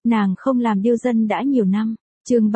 Nàng không làm điêu dân đã nhiều năm. Chương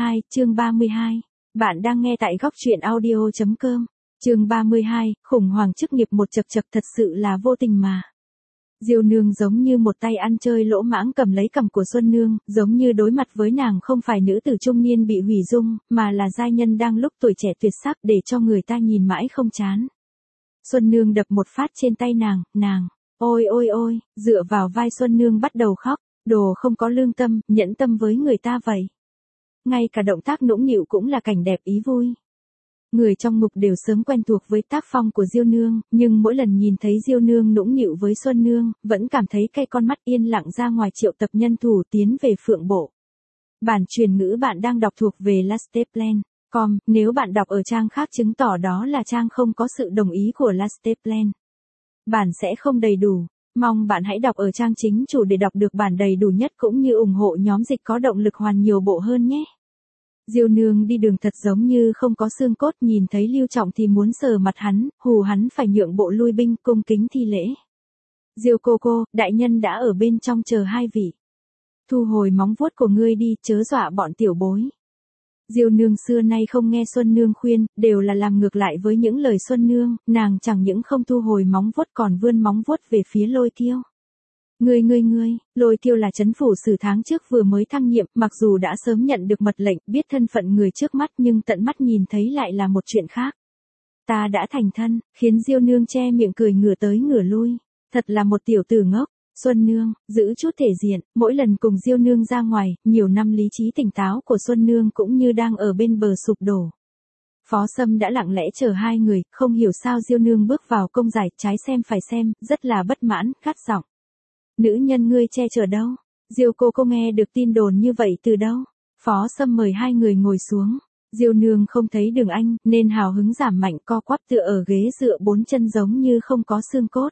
32. Bạn đang nghe tại góc truyện audio.com. Chương 32, khủng hoảng chức nghiệp một chập chập thật sự là vô tình mà. Diêu Nương giống như một tay ăn chơi lỗ mãng cầm lấy cằm của Xuân Nương, giống như đối mặt với nàng không phải nữ tử trung niên bị hủy dung, mà là giai nhân đang lúc tuổi trẻ tuyệt sắc để cho người ta nhìn mãi không chán. Xuân Nương đập một phát trên tay nàng, ôi, dựa vào vai Xuân Nương bắt đầu khóc, đồ không có lương tâm, nhẫn tâm với người ta vậy. Ngay cả động tác nũng nịu cũng là cảnh đẹp ý vui. Người trong ngục đều sớm quen thuộc với tác phong của Diêu Nương, nhưng mỗi lần nhìn thấy Diêu Nương nũng nịu với Xuân Nương, vẫn cảm thấy cay con mắt yên lặng ra ngoài triệu tập nhân thủ tiến về Phượng Bộ. Bản truyền ngữ bạn đang đọc thuộc về Lasteplan.com, nếu bạn đọc ở trang khác chứng tỏ đó là trang không có sự đồng ý của Lasteplan. Bản sẽ không đầy đủ. Mong bạn hãy đọc ở trang chính chủ để đọc được bản đầy đủ nhất cũng như ủng hộ nhóm dịch có động lực hoàn nhiều bộ hơn nhé. Diêu Nương đi đường thật giống như không có xương cốt, nhìn thấy Lưu Trọng thì muốn sờ mặt hắn, hù hắn phải nhượng bộ lui binh, cung kính thi lễ. Diêu cô, đại nhân đã ở bên trong chờ hai vị. Thu hồi móng vuốt của ngươi đi, chớ dọa bọn tiểu bối. Diêu Nương xưa nay không nghe Xuân Nương khuyên, đều là làm ngược lại với những lời Xuân Nương, nàng chẳng những không thu hồi móng vuốt còn vươn móng vuốt về phía Lôi Kiêu. Ngươi, Lôi Kiêu là trấn phủ sử tháng trước vừa mới thăng nhiệm, mặc dù đã sớm nhận được mật lệnh, biết thân phận người trước mắt nhưng tận mắt nhìn thấy lại là một chuyện khác. Ta đã thành thân, khiến Diêu Nương che miệng cười ngửa tới ngửa lui, thật là một tiểu tử ngốc. Xuân Nương, giữ chút thể diện, mỗi lần cùng Diêu Nương ra ngoài, nhiều năm lý trí tỉnh táo của Xuân Nương cũng như đang ở bên bờ sụp đổ. Phó Sâm đã lặng lẽ chờ hai người, không hiểu sao Diêu Nương bước vào công giải, trái xem phải xem, rất là bất mãn, gắt giọng. Nữ nhân ngươi che chở đâu? Diêu cô nghe được tin đồn như vậy từ đâu? Phó Sâm mời hai người ngồi xuống. Diêu Nương không thấy Đường Anh, nên hào hứng giảm mạnh co quắp tựa ở ghế dựa bốn chân giống như không có xương cốt.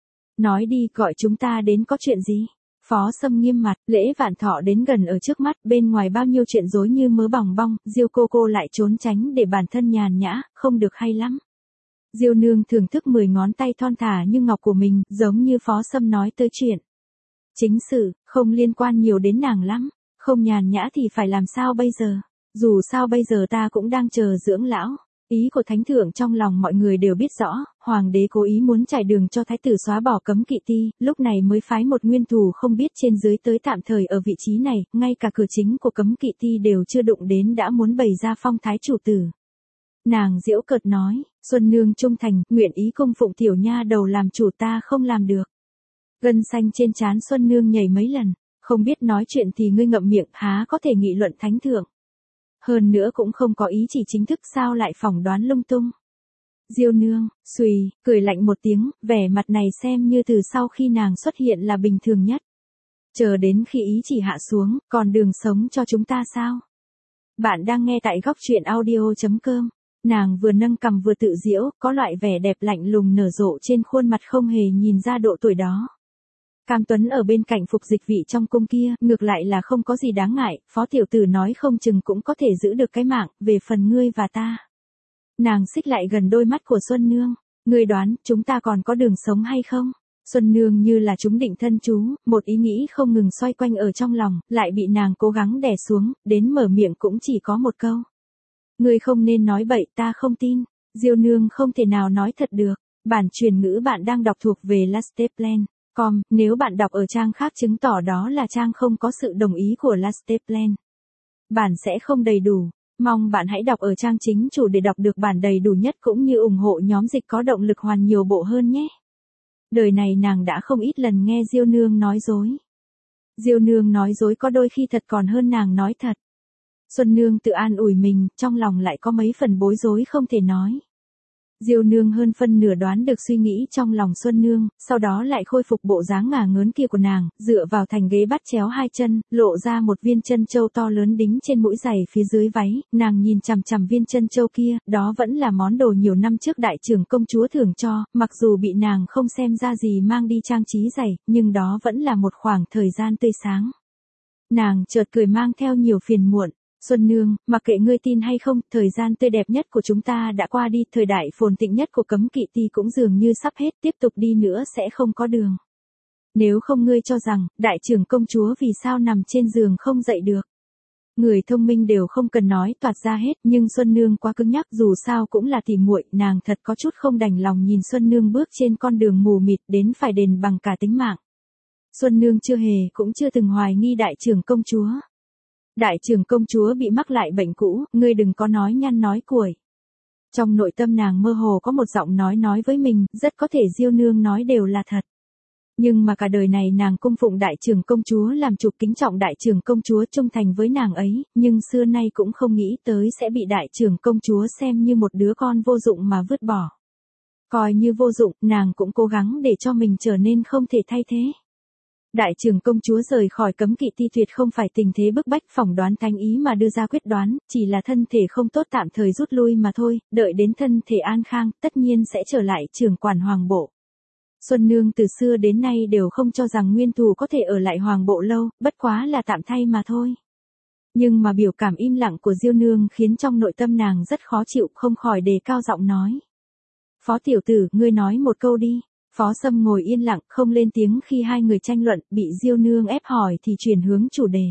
Nói đi, gọi chúng ta đến có chuyện gì? Phó Sâm nghiêm mặt, Lễ Vạn Thọ đến gần ở trước mắt, bên ngoài bao nhiêu chuyện rối như mớ bòng bong, Diêu cô lại trốn tránh để bản thân nhàn nhã, không được hay lắm. Diêu Nương thưởng thức 10 ngón tay thon thả như ngọc của mình, giống như Phó Sâm nói tới chuyện chính sự, không liên quan nhiều đến nàng lắm, không nhàn nhã thì phải làm sao bây giờ? Dù sao bây giờ ta cũng đang chờ dưỡng lão. Ý của thánh thượng trong lòng mọi người đều biết rõ, hoàng đế cố ý muốn trải đường cho thái tử xóa bỏ cấm kỵ ti, lúc này mới phái một nguyên thủ không biết trên dưới tới tạm thời ở vị trí này, ngay cả cửa chính của cấm kỵ ti đều chưa đụng đến đã muốn bày ra phong thái chủ tử. Nàng giễu cợt nói, Xuân Nương trung thành, nguyện ý cung phụng tiểu nha đầu làm chủ, ta không làm được. Gân xanh trên trán Xuân Nương nhảy mấy lần, không biết nói chuyện thì ngươi ngậm miệng, há có thể nghị luận thánh thượng. Hơn nữa cũng không có ý chỉ chính thức, sao lại phỏng đoán lung tung. Diêu Nương, xùy, cười lạnh một tiếng, vẻ mặt này xem như từ sau khi nàng xuất hiện là bình thường nhất. Chờ đến khi ý chỉ hạ xuống, còn đường sống cho chúng ta sao? Bạn đang nghe tại góc truyện audio.com. Nàng vừa nâng cằm vừa tự giễu, có loại vẻ đẹp lạnh lùng nở rộ trên khuôn mặt không hề nhìn ra độ tuổi đó. Cam Tuấn ở bên cạnh phục dịch vị trong cung kia, ngược lại là không có gì đáng ngại, phó tiểu tử nói không chừng cũng có thể giữ được cái mạng, về phần ngươi và ta. Nàng xích lại gần đôi mắt của Xuân Nương, ngươi đoán, chúng ta còn có đường sống hay không? Xuân Nương như là trúng định thân chú, một ý nghĩ không ngừng xoay quanh ở trong lòng, lại bị nàng cố gắng đè xuống, đến mở miệng cũng chỉ có một câu. Ngươi không nên nói bậy, ta không tin. Diêu Nương không thể nào nói thật được. Bản truyền ngữ bạn đang đọc thuộc về Lasteplan.com, nếu bạn đọc ở trang khác chứng tỏ đó là trang không có sự đồng ý của Lasteplan. Bản sẽ không đầy đủ. Mong bạn hãy đọc ở trang chính chủ để đọc được bản đầy đủ nhất cũng như ủng hộ nhóm dịch có động lực hoàn nhiều bộ hơn nhé. Đời này nàng đã không ít lần nghe Diêu Nương nói dối. Diêu Nương nói dối có đôi khi thật còn hơn nàng nói thật. Xuân Nương tự an ủi mình, trong lòng lại có mấy phần bối rối không thể nói. Diêu Nương hơn phân nửa đoán được suy nghĩ trong lòng Xuân Nương, sau đó lại khôi phục bộ dáng ngả ngớn kia của nàng, dựa vào thành ghế bắt chéo hai chân, lộ ra một viên chân châu to lớn đính trên mũi giày phía dưới váy, nàng nhìn chằm chằm viên chân châu kia, đó vẫn là món đồ nhiều năm trước đại trưởng công chúa thưởng cho, mặc dù bị nàng không xem ra gì mang đi trang trí giày, nhưng đó vẫn là một khoảng thời gian tươi sáng. Nàng chợt cười mang theo nhiều phiền muộn. Xuân Nương, mặc kệ ngươi tin hay không, thời gian tươi đẹp nhất của chúng ta đã qua đi, thời đại phồn thịnh nhất của cấm kỵ ti cũng dường như sắp hết, tiếp tục đi nữa sẽ không có đường. Nếu không ngươi cho rằng, đại trưởng công chúa vì sao nằm trên giường không dậy được. Người thông minh đều không cần nói toạt ra hết, nhưng Xuân Nương quá cứng nhắc, dù sao cũng là tỉ muội, nàng thật có chút không đành lòng nhìn Xuân Nương bước trên con đường mù mịt đến phải đền bằng cả tính mạng. Xuân Nương chưa hề cũng chưa từng hoài nghi đại trưởng công chúa. Đại trưởng công chúa bị mắc lại bệnh cũ, ngươi đừng có nói nhăn nói cuội. Trong nội tâm nàng mơ hồ có một giọng nói với mình, rất có thể Diêu Nương nói đều là thật. Nhưng mà cả đời này nàng cung phụng đại trưởng công chúa làm chủ, kính trọng đại trưởng công chúa, trung thành với nàng ấy, nhưng xưa nay cũng không nghĩ tới sẽ bị đại trưởng công chúa xem như một đứa con vô dụng mà vứt bỏ. Coi như vô dụng, nàng cũng cố gắng để cho mình trở nên không thể thay thế. Đại trưởng công chúa rời khỏi cấm kỵ ti tuyệt không phải tình thế bức bách phỏng đoán thánh ý mà đưa ra quyết đoán, chỉ là thân thể không tốt tạm thời rút lui mà thôi, đợi đến thân thể an khang, tất nhiên sẽ trở lại trưởng quản hoàng bộ. Xuân Nương từ xưa đến nay đều không cho rằng Nguyên Thù có thể ở lại hoàng bộ lâu, bất quá là tạm thay mà thôi. Nhưng mà biểu cảm im lặng của Diêu Nương khiến trong nội tâm nàng rất khó chịu, không khỏi đề cao giọng nói. Phó tiểu tử, ngươi nói một câu đi. Phó Sâm ngồi yên lặng, không lên tiếng khi hai người tranh luận, bị Diêu Nương ép hỏi thì chuyển hướng chủ đề.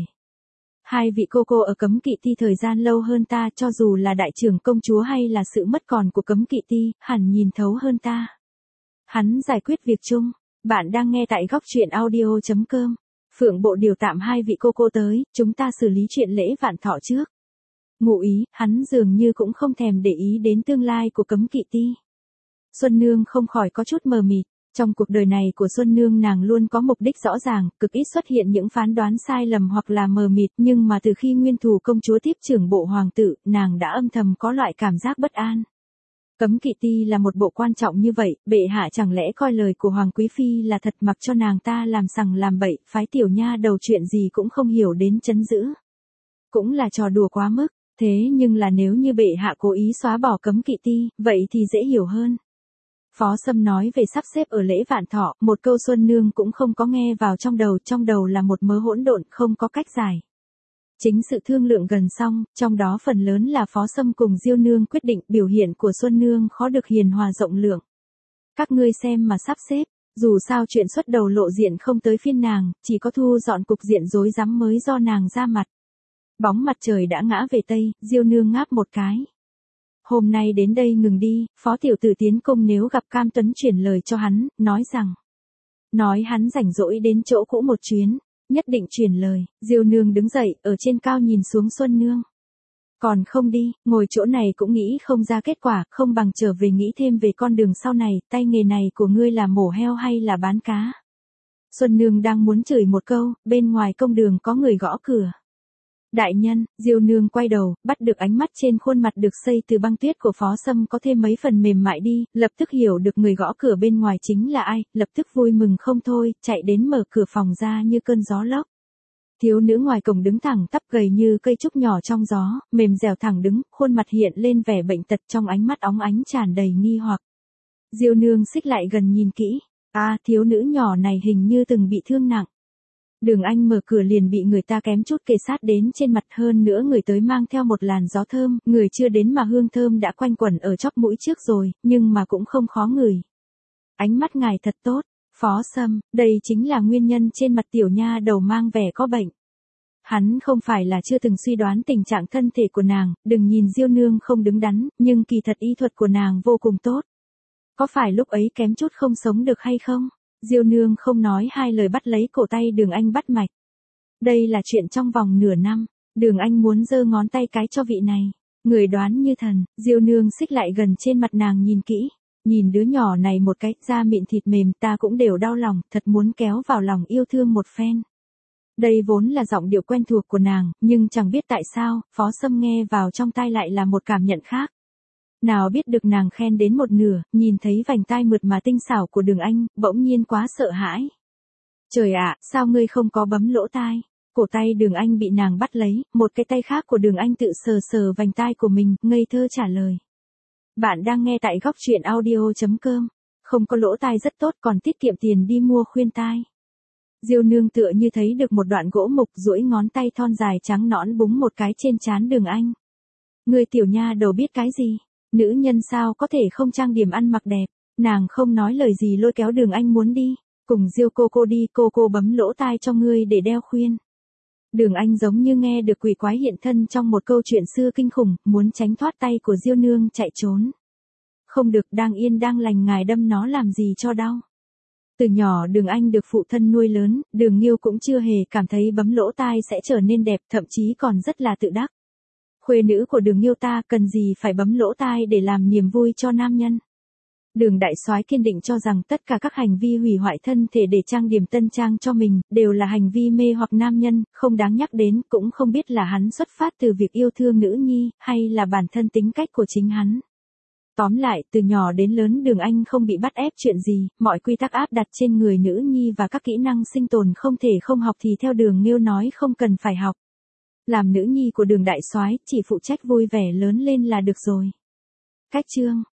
Hai vị cô ở cấm kỵ ti thời gian lâu hơn ta, cho dù là đại trưởng công chúa hay là sự mất còn của cấm kỵ ti, hẳn nhìn thấu hơn ta. Hắn giải quyết việc chung. Bạn đang nghe tại góc truyện audio.com. Phượng bộ điều tạm hai vị cô tới, chúng ta xử lý chuyện lễ vạn thọ trước. Ngụ ý, hắn dường như cũng không thèm để ý đến tương lai của cấm kỵ ti. Xuân Nương không khỏi có chút mờ mịt. Trong cuộc đời này của Xuân Nương nàng luôn có mục đích rõ ràng, cực ít xuất hiện những phán đoán sai lầm hoặc là mờ mịt, nhưng mà từ khi Nguyên Thù công chúa tiếp trưởng bộ hoàng tử, nàng đã âm thầm có loại cảm giác bất an. Cấm kỵ ti là một bộ quan trọng như vậy, bệ hạ chẳng lẽ coi lời của Hoàng Quý Phi là thật mặc cho nàng ta làm sằng làm bậy, phái tiểu nha đầu chuyện gì cũng không hiểu đến trấn giữ. Cũng là trò đùa quá mức, thế nhưng là nếu như bệ hạ cố ý xóa bỏ cấm kỵ ti, vậy thì dễ hiểu hơn. Phó Sâm nói về sắp xếp ở lễ vạn thọ, một câu Xuân Nương cũng không có nghe vào trong đầu là một mớ hỗn độn, không có cách giải. Chính sự thương lượng gần xong, trong đó phần lớn là Phó Sâm cùng Diêu Nương quyết định, biểu hiện của Xuân Nương khó được hiền hòa rộng lượng. Các ngươi xem mà sắp xếp, dù sao chuyện xuất đầu lộ diện không tới phiên nàng, chỉ có thu dọn cục diện rối rắm mới do nàng ra mặt. Bóng mặt trời đã ngã về Tây, Diêu Nương ngáp một cái. Hôm nay đến đây ngừng đi, Phó tiểu tử tiến công nếu gặp Cam Tuấn chuyển lời cho hắn, nói hắn rảnh rỗi đến chỗ cũ một chuyến, nhất định chuyển lời. Diêu Nương đứng dậy, ở trên cao nhìn xuống Xuân Nương. Còn không đi, ngồi chỗ này cũng nghĩ không ra kết quả, không bằng trở về nghĩ thêm về con đường sau này, tay nghề này của ngươi là mổ heo hay là bán cá. Xuân Nương đang muốn chửi một câu, bên ngoài công đường có người gõ cửa. Đại nhân, Diêu Nương quay đầu, bắt được ánh mắt trên khuôn mặt được xây từ băng tuyết của Phó Sâm có thêm mấy phần mềm mại đi, lập tức hiểu được người gõ cửa bên ngoài chính là ai, lập tức vui mừng không thôi, chạy đến mở cửa phòng ra như cơn gió lốc. Thiếu nữ ngoài cổng đứng thẳng tắp gầy như cây trúc nhỏ trong gió, mềm dẻo thẳng đứng, khuôn mặt hiện lên vẻ bệnh tật, trong ánh mắt óng ánh tràn đầy nghi hoặc. Diêu Nương xích lại gần nhìn kỹ, thiếu nữ nhỏ này hình như từng bị thương nặng. Đường Anh mở cửa liền bị người ta kém chút kề sát đến trên mặt, hơn nữa người tới mang theo một làn gió thơm, người chưa đến mà hương thơm đã quanh quẩn ở chóp mũi trước rồi, nhưng mà cũng không khó ngửi. Ánh mắt ngài thật tốt, Phó Sâm, đây chính là nguyên nhân trên mặt tiểu nha đầu mang vẻ có bệnh. Hắn không phải là chưa từng suy đoán tình trạng thân thể của nàng, đừng nhìn Diêu Nương không đứng đắn, nhưng kỳ thật y thuật của nàng vô cùng tốt. Có phải lúc ấy kém chút không sống được hay không? Diêu Nương không nói hai lời bắt lấy cổ tay Đường Anh bắt mạch. Đây là chuyện trong vòng nửa năm, Đường Anh muốn giơ ngón tay cái cho vị này. Người đoán như thần, Diêu Nương xích lại gần trên mặt nàng nhìn kỹ. Nhìn đứa nhỏ này một cái, da mịn thịt mềm, ta cũng đều đau lòng, thật muốn kéo vào lòng yêu thương một phen. Đây vốn là giọng điệu quen thuộc của nàng, nhưng chẳng biết tại sao, Phó Sâm nghe vào trong tai lại là một cảm nhận khác. Nào biết được nàng khen đến một nửa, nhìn thấy vành tai mượt mà tinh xảo của Đường Anh, bỗng nhiên quá sợ hãi. Trời ạ, sao ngươi không có bấm lỗ tai? Cổ tay Đường Anh bị nàng bắt lấy, một cái tay khác của Đường Anh tự sờ sờ vành tai của mình, ngây thơ trả lời. Bạn đang nghe tại góc truyện audio.com. Không có lỗ tai rất tốt, còn tiết kiệm tiền đi mua khuyên tai. Diêu Nương tựa như thấy được một đoạn gỗ mục, duỗi ngón tay thon dài trắng nõn búng một cái trên trán Đường Anh. Người tiểu nha đầu biết cái gì? Nữ nhân sao có thể không trang điểm ăn mặc đẹp? Nàng không nói lời gì lôi kéo Đường Anh muốn đi. Cùng Diêu cô đi, cô bấm lỗ tai cho ngươi để đeo khuyên. Đường Anh giống như nghe được quỷ quái hiện thân trong một câu chuyện xưa kinh khủng, muốn tránh thoát tay của Diêu nương chạy trốn. Không được, đang yên đang lành ngài đâm nó làm gì cho đau. Từ nhỏ Đường Anh được phụ thân nuôi lớn, Đường Nghiêu cũng chưa hề cảm thấy bấm lỗ tai sẽ trở nên đẹp, thậm chí còn rất là tự đắc. Khuê nữ của Đường Nghiêu ta cần gì phải bấm lỗ tai để làm niềm vui cho nam nhân. Đường đại soái kiên định cho rằng tất cả các hành vi hủy hoại thân thể để trang điểm tân trang cho mình, đều là hành vi mê hoặc nam nhân, không đáng nhắc đến, cũng không biết là hắn xuất phát từ việc yêu thương nữ nhi, hay là bản thân tính cách của chính hắn. Tóm lại, từ nhỏ đến lớn Đường Anh không bị bắt ép chuyện gì, mọi quy tắc áp đặt trên người nữ nhi và các kỹ năng sinh tồn không thể không học thì theo Đường Nghiêu nói không cần phải học. Làm nữ nhi của Đường đại soái, chỉ phụ trách vui vẻ lớn lên là được rồi. Cách chương